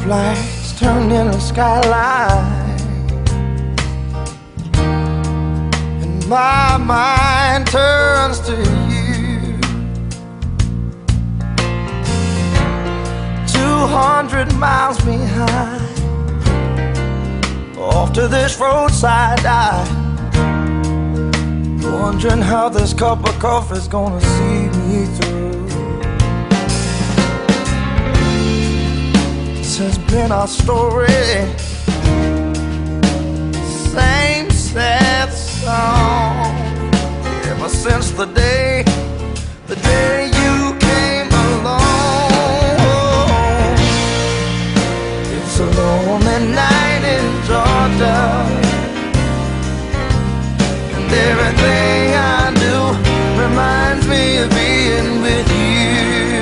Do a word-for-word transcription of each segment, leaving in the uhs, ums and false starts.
stoplights turn into skyline, and my mind turns to you. Two hundred miles behind, off to this roadside dive, wondering how this cup of coffee's gonna see me through. This has been our story, same sad song, ever since the day, the day you came along. It's a lonely night in Georgia, and everything I do reminds me of being with you.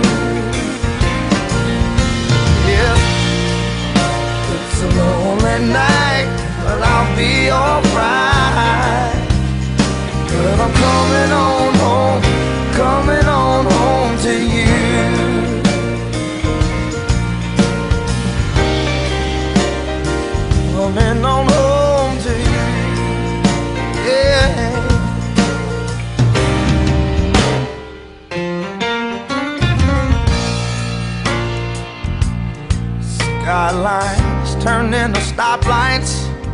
Yeah, it's a lonely night, but I'll be alright. But I'm coming on home, coming on home to you. Coming on home to you. Yeah. Skylines turn into stoplights,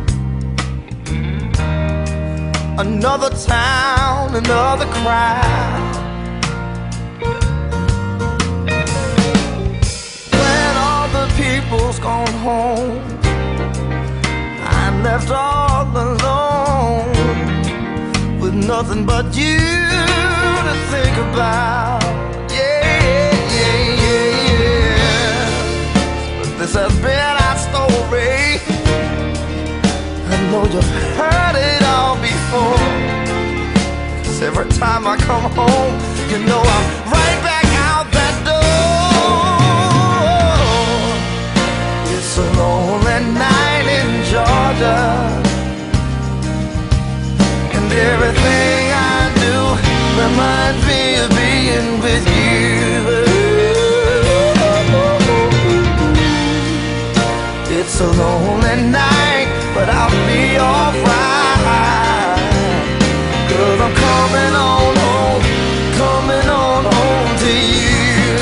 another town, another crowd. When all the people's gone home, I'm left all alone, with nothing but you to think about. Yeah, yeah, yeah, yeah. But this has been our story. I know you've heard it all before, 'cause every time I come home, you know I'm right back out that door. It's a lonely night in Georgia, and everything I do reminds me of being with you. It's a lonely night, but I'll be alright, 'cause I'm coming on home, coming on home to you.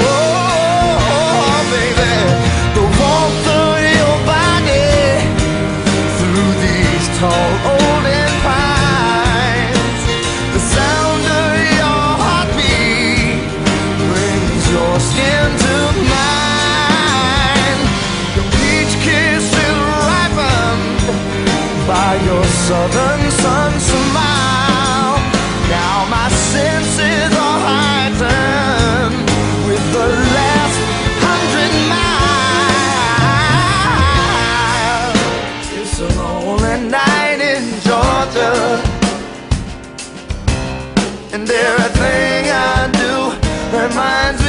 Oh, baby, the warmth of your body through these tall olden pines, the sound of your heartbeat brings your skin to mine. The peach kiss is ripened by your southern sun smile. Now my senses are heightened with the last hundred miles. It's a lonely night in Georgia, and everything I do reminds me